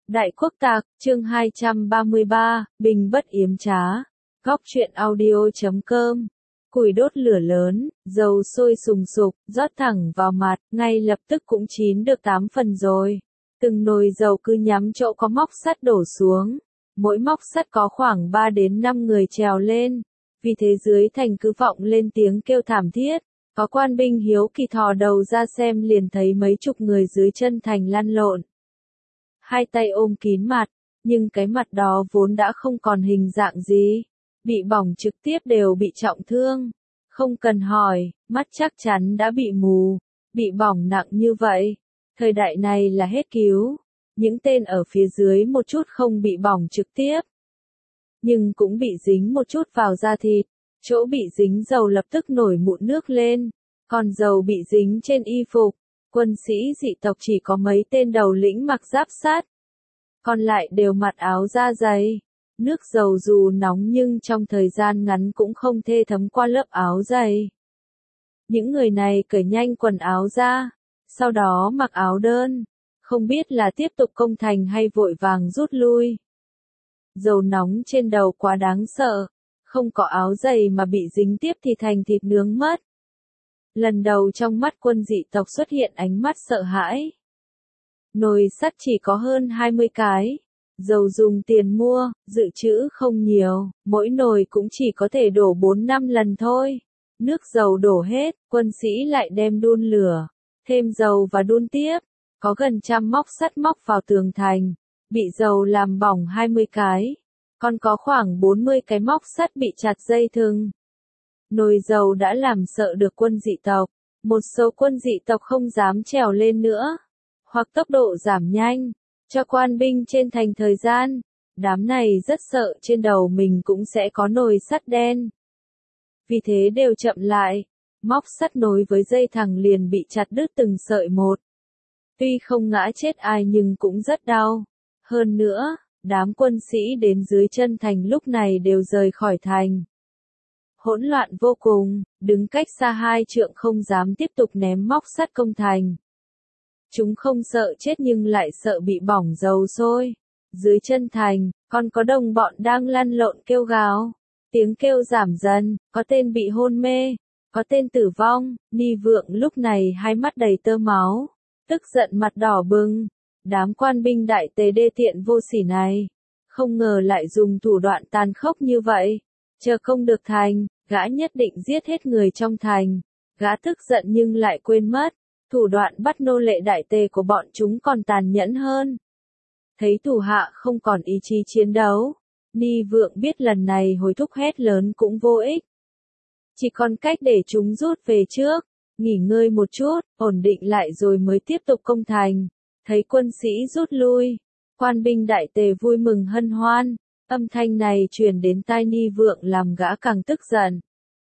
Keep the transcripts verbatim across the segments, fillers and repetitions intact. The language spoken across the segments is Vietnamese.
Đại Quốc Tạc, chương hai trăm ba mươi ba, Bình bất yếm trá. Góc truyện audio chấm com. Củi đốt lửa lớn, dầu sôi sùng sục, rót thẳng vào mặt, ngay lập tức cũng chín được tám phần rồi. Từng nồi dầu cứ nhắm chỗ có móc sắt đổ xuống. Mỗi móc sắt có khoảng ba đến năm người trèo lên. Vì thế dưới thành cứ vọng lên tiếng kêu thảm thiết. Có quan binh hiếu kỳ thò đầu ra xem liền thấy mấy chục người dưới chân thành lăn lộn. Hai tay ôm kín mặt, nhưng cái mặt đó vốn đã không còn hình dạng gì. Bị bỏng trực tiếp đều bị trọng thương. Không cần hỏi, mắt chắc chắn đã bị mù. Bị bỏng nặng như vậy. Thời đại này là hết cứu. Những tên ở phía dưới một chút không bị bỏng trực tiếp. Nhưng cũng bị dính một chút vào da thịt. Chỗ bị dính dầu lập tức nổi mụn nước lên. Còn dầu bị dính trên y phục. Quân sĩ dị tộc chỉ có mấy tên đầu lĩnh mặc giáp sắt. Còn lại đều mặc áo da dày. Nước dầu dù nóng nhưng trong thời gian ngắn cũng không thê thấm qua lớp áo dày. Những người này cởi nhanh quần áo ra. Sau đó mặc áo đơn. Không biết là tiếp tục công thành hay vội vàng rút lui. Dầu nóng trên đầu quá đáng sợ. Không có áo dày mà bị dính tiếp thì thành thịt nướng mất. Lần đầu trong mắt quân dị tộc xuất hiện ánh mắt sợ hãi. Nồi sắt chỉ có hơn hai mươi cái. Dầu dùng tiền mua, dự trữ không nhiều, mỗi nồi cũng chỉ có thể đổ bốn năm lần thôi. Nước dầu đổ hết, quân sĩ lại đem đun lửa, thêm dầu và đun tiếp. Có gần trăm móc sắt móc vào tường thành, bị dầu làm bỏng hai mươi cái. Còn có khoảng bốn mươi cái móc sắt bị chặt dây thừng. Nồi dầu đã làm sợ được quân dị tộc. Một số quân dị tộc không dám trèo lên nữa. Hoặc tốc độ giảm nhanh. Cho quan binh trên thành thời gian. Đám này rất sợ trên đầu mình cũng sẽ có nồi sắt đen. Vì thế đều chậm lại. Móc sắt nối với dây thẳng liền bị chặt đứt từng sợi một. Tuy không ngã chết ai nhưng cũng rất đau. Hơn nữa, đám quân sĩ đến dưới chân thành lúc này đều rời khỏi thành. Hỗn loạn vô cùng, đứng cách xa hai trượng không dám tiếp tục ném móc sắt công thành. Chúng không sợ chết nhưng lại sợ bị bỏng dầu sôi. Dưới chân thành, còn có đồng bọn đang lăn lộn kêu gào. Tiếng kêu giảm dần, có tên bị hôn mê, có tên tử vong. Ni Vượng lúc này hai mắt đầy tơ máu, tức giận mặt đỏ bừng. Đám quan binh đại tề đê tiện vô sỉ này, không ngờ lại dùng thủ đoạn tàn khốc như vậy. Chờ không được thành, gã nhất định giết hết người trong thành. Gã tức giận nhưng lại quên mất, thủ đoạn bắt nô lệ đại tề của bọn chúng còn tàn nhẫn hơn. Thấy thủ hạ không còn ý chí chiến đấu, Ni Vượng biết lần này hối thúc hét lớn cũng vô ích. Chỉ còn cách để chúng rút về trước, nghỉ ngơi một chút, ổn định lại rồi mới tiếp tục công thành. Thấy quân sĩ rút lui, quan binh đại tề vui mừng hân hoan. Âm thanh này truyền đến tai Ni Vượng làm gã càng tức giận.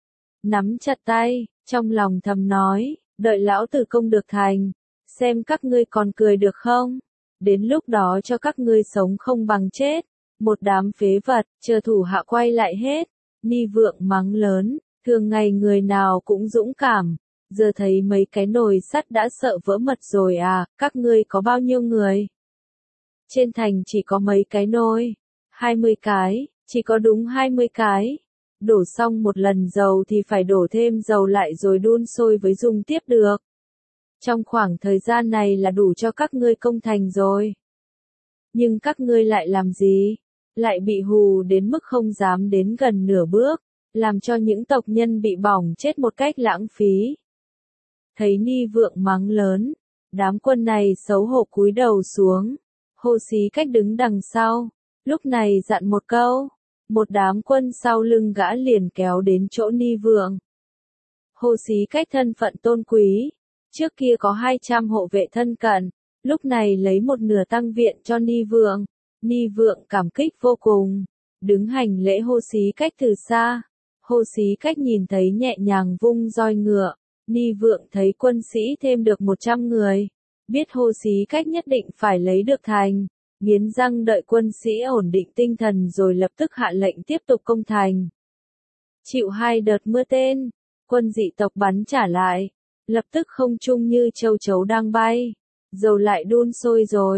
Nắm chặt tay, trong lòng thầm nói, đợi lão tử công được thành, xem các ngươi còn cười được không? Đến lúc đó cho các ngươi sống không bằng chết, một đám phế vật, chờ thủ hạ quay lại hết. Ni Vượng mắng lớn, thường ngày người nào cũng dũng cảm, giờ thấy mấy cái nồi sắt đã sợ vỡ mật rồi à, các ngươi có bao nhiêu người? Trên thành chỉ có mấy cái nồi. hai mươi cái, chỉ có đúng hai mươi cái. Đổ xong một lần dầu thì phải đổ thêm dầu lại rồi đun sôi với dùng tiếp được. Trong khoảng thời gian này là đủ cho các ngươi công thành rồi. Nhưng các ngươi lại làm gì? Lại bị hù đến mức không dám đến gần nửa bước, làm cho những tộc nhân bị bỏng chết một cách lãng phí. Thấy Ni Vượng mắng lớn, đám quân này xấu hổ cúi đầu xuống. Hồ Xí Cách đứng đằng sau. Lúc này dặn một câu, một đám quân sau lưng gã liền kéo đến chỗ Ni Vượng. Hồ Xí Cách thân phận tôn quý, trước kia có hai trăm hộ vệ thân cận, lúc này lấy một nửa tăng viện cho Ni Vượng. Ni Vượng cảm kích vô cùng, đứng hành lễ Hồ Xí Cách từ xa. Hồ Xí Cách nhìn thấy nhẹ nhàng vung roi ngựa, Ni Vượng thấy quân sĩ thêm được một trăm người, biết Hồ Xí Cách nhất định phải lấy được thành. Nghiến răng đợi quân sĩ ổn định tinh thần rồi lập tức hạ lệnh tiếp tục công thành. Chịu hai đợt mưa tên, quân dị tộc bắn trả lại, lập tức không trung như châu chấu đang bay. Dầu lại đun sôi rồi,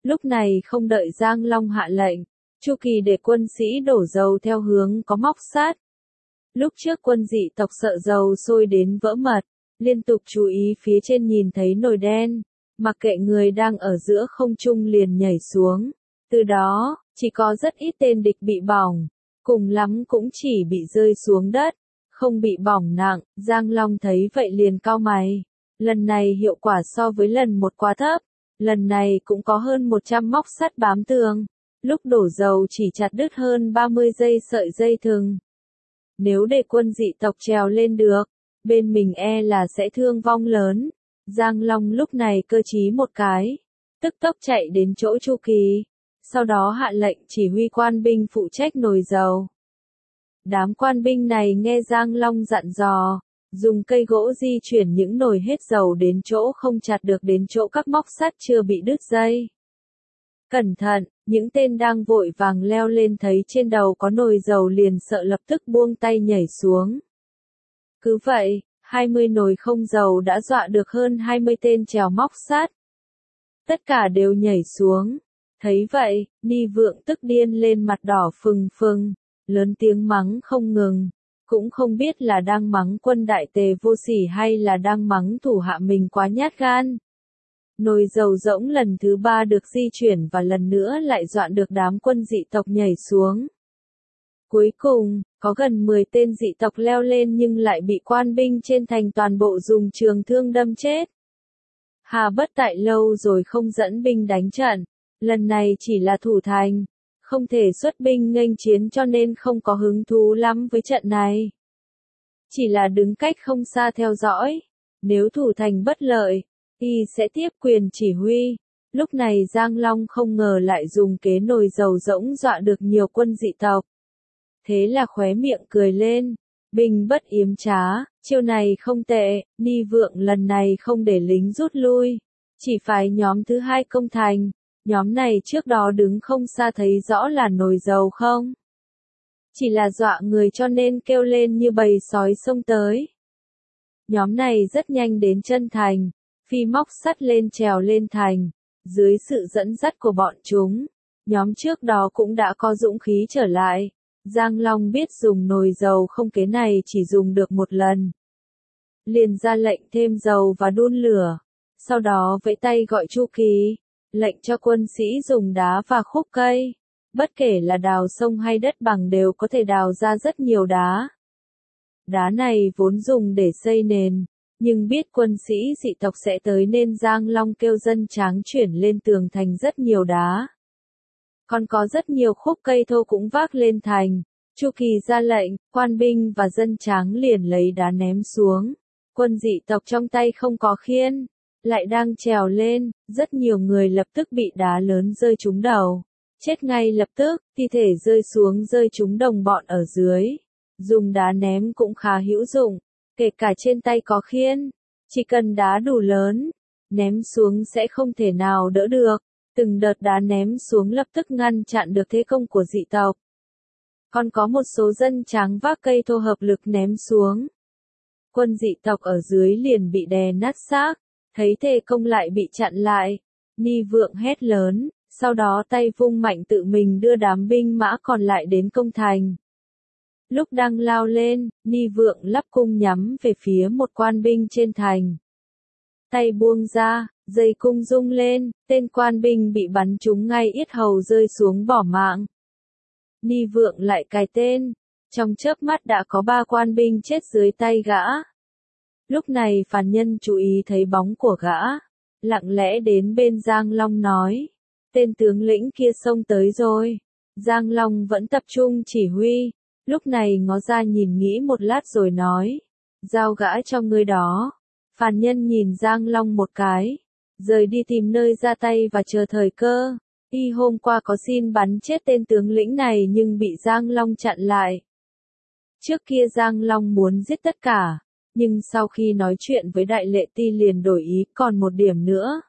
Lúc này không đợi Giang Long hạ lệnh, Chu Kỳ để quân sĩ đổ dầu theo hướng có móc sắt. Lúc trước quân dị tộc sợ dầu sôi đến vỡ mật, liên tục chú ý phía trên nhìn thấy nồi đen, mặc kệ người đang ở giữa không trung liền nhảy xuống. Từ đó, chỉ có rất ít tên địch bị bỏng, cùng lắm cũng chỉ bị rơi xuống đất, không bị bỏng nặng. Giang Long thấy vậy liền cau mày. Lần này hiệu quả so với lần một quá thấp, lần này cũng có hơn một trăm móc sắt bám tường. Lúc đổ dầu chỉ chặt đứt hơn ba mươi dây sợi dây thừng. Nếu để quân dị tộc trèo lên được, bên mình e là sẽ thương vong lớn. Giang Long lúc này cơ trí một cái, tức tốc chạy đến chỗ Chu Kỳ, sau đó hạ lệnh chỉ huy quan binh phụ trách nồi dầu. Đám quan binh này nghe Giang Long dặn dò, dùng cây gỗ di chuyển những nồi hết dầu đến chỗ không chặt được đến chỗ các móc sắt chưa bị đứt dây. Cẩn thận, những tên đang vội vàng leo lên thấy trên đầu có nồi dầu liền sợ lập tức buông tay nhảy xuống. Cứ vậy, hai mươi nồi không dầu đã dọa được hơn hai mươi tên trèo móc sắt. Tất cả đều nhảy xuống. Thấy vậy, Ni Vượng tức điên lên mặt đỏ phừng phừng, lớn tiếng mắng không ngừng. Cũng không biết là đang mắng quân đại tề vô sỉ hay là đang mắng thủ hạ mình quá nhát gan. Nồi dầu rỗng lần thứ ba được di chuyển và lần nữa lại dọa được đám quân dị tộc nhảy xuống. Cuối cùng, có gần mười tên dị tộc leo lên nhưng lại bị quan binh trên thành toàn bộ dùng trường thương đâm chết. Hà bất tại lâu rồi không dẫn binh đánh trận, lần này chỉ là thủ thành, không thể xuất binh nghênh chiến cho nên không có hứng thú lắm với trận này. Chỉ là đứng cách không xa theo dõi, nếu thủ thành bất lợi, y sẽ tiếp quyền chỉ huy. Lúc này Giang Long không ngờ lại dùng kế nồi dầu rỗng dọa được nhiều quân dị tộc. Thế là khóe miệng cười lên, binh bất yếm trá, chiêu này không tệ. Ni Vượng lần này không để lính rút lui, chỉ phái nhóm thứ hai công thành. Nhóm này trước đó đứng không xa thấy rõ là nồi dầu không? Chỉ là dọa người cho nên kêu lên như bầy sói xông tới. Nhóm này rất nhanh đến chân thành, phi móc sắt lên trèo lên thành. Dưới sự dẫn dắt của bọn chúng, nhóm trước đó cũng đã có dũng khí trở lại. Giang Long biết dùng nồi dầu không kế này chỉ dùng được một lần. Liền ra lệnh thêm dầu và đun lửa. Sau đó vẫy tay gọi Chu Kỳ, lệnh cho quân sĩ dùng đá và khúc cây. Bất kể là đào sông hay đất bằng đều có thể đào ra rất nhiều đá. Đá này vốn dùng để xây nền, nhưng biết quân sĩ dị tộc sẽ tới nên Giang Long kêu dân tráng chuyển lên tường thành rất nhiều đá. Còn có rất nhiều khúc cây thô cũng vác lên thành. Chu Kỳ ra lệnh, quan binh và dân tráng liền lấy đá ném xuống. Quân dị tộc trong tay không có khiên, lại đang trèo lên, rất nhiều người lập tức bị đá lớn rơi trúng đầu. Chết ngay lập tức, thi thể rơi xuống rơi trúng đồng bọn ở dưới. Dùng đá ném cũng khá hữu dụng, kể cả trên tay có khiên. Chỉ cần đá đủ lớn, ném xuống sẽ không thể nào đỡ được. Từng đợt đá ném xuống lập tức ngăn chặn được thế công của dị tộc. Còn có một số dân tráng vác cây thô hợp lực ném xuống. Quân dị tộc ở dưới liền bị đè nát xác, thấy thế công lại bị chặn lại. Ni Vượng hét lớn, sau đó tay vung mạnh tự mình đưa đám binh mã còn lại đến công thành. Lúc đang lao lên, Ni Vượng lắp cung nhắm về phía một quan binh trên thành. Tay buông ra, dây cung rung lên, tên quan binh bị bắn trúng ngay yết hầu rơi xuống bỏ mạng. Ni Vượng lại cài tên, trong chớp mắt đã có ba quan binh chết dưới tay gã. Lúc này phàn nhân chú ý thấy bóng của gã, lặng lẽ đến bên Giang Long nói, tên tướng lĩnh kia xông tới rồi. Giang Long vẫn tập trung chỉ huy, lúc này ngó ra nhìn nghĩ một lát rồi nói, giao gã cho ngươi đó. Phàn nhân nhìn Giang Long một cái, rời đi tìm nơi ra tay và chờ thời cơ. Y hôm qua có xin bắn chết tên tướng lĩnh này nhưng bị Giang Long chặn lại. Trước kia Giang Long muốn giết tất cả, nhưng sau khi nói chuyện với Đại Lệ Ti liền đổi ý còn một điểm nữa.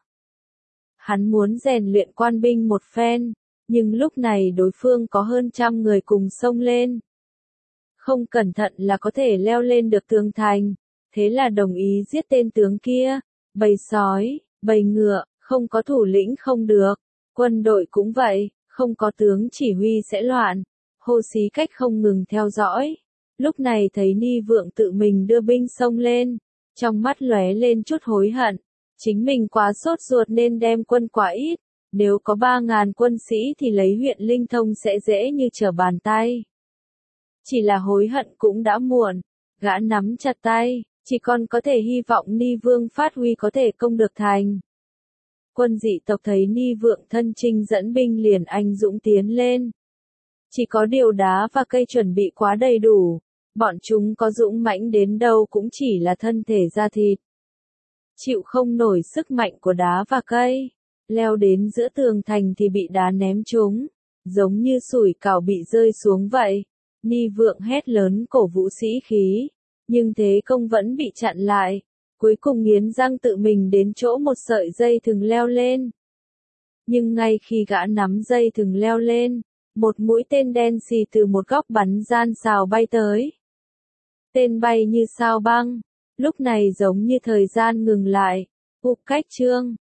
Hắn muốn rèn luyện quan binh một phen, nhưng lúc này đối phương có hơn trăm người cùng xông lên. Không cẩn thận là có thể leo lên được tường thành, thế là đồng ý giết tên tướng kia. Bầy sói, bầy ngựa, không có thủ lĩnh không được. Quân đội cũng vậy, không có tướng chỉ huy sẽ loạn. Hồ Xí Cách không ngừng theo dõi. Lúc này thấy Ni Vượng tự mình đưa binh xông lên, trong mắt lóe lên chút hối hận. Chính mình quá sốt ruột nên đem quân quá ít, nếu có ba ngàn quân sĩ thì lấy huyện Linh Thông sẽ dễ như trở bàn tay. Chỉ là hối hận cũng đã muộn, gã nắm chặt tay, chỉ còn có thể hy vọng Ni Vương phát huy có thể công được thành. Quân dị tộc thấy Ni Vượng thân chinh dẫn binh liền anh dũng tiến lên. Chỉ có điều đá và cây chuẩn bị quá đầy đủ, bọn chúng có dũng mãnh đến đâu cũng chỉ là thân thể da thịt. Chịu không nổi sức mạnh của đá và cây, leo đến giữa tường thành thì bị đá ném trúng, giống như sủi cảo bị rơi xuống vậy. Ni Vượng hét lớn cổ vũ sĩ khí, nhưng thế công vẫn bị chặn lại, cuối cùng nghiến răng tự mình đến chỗ một sợi dây thừng leo lên. Nhưng ngay khi gã nắm dây thừng leo lên, một mũi tên đen xì từ một góc bắn gian xào bay tới. Tên bay như sao băng, lúc này giống như thời gian ngừng lại. Ục Cách Trương,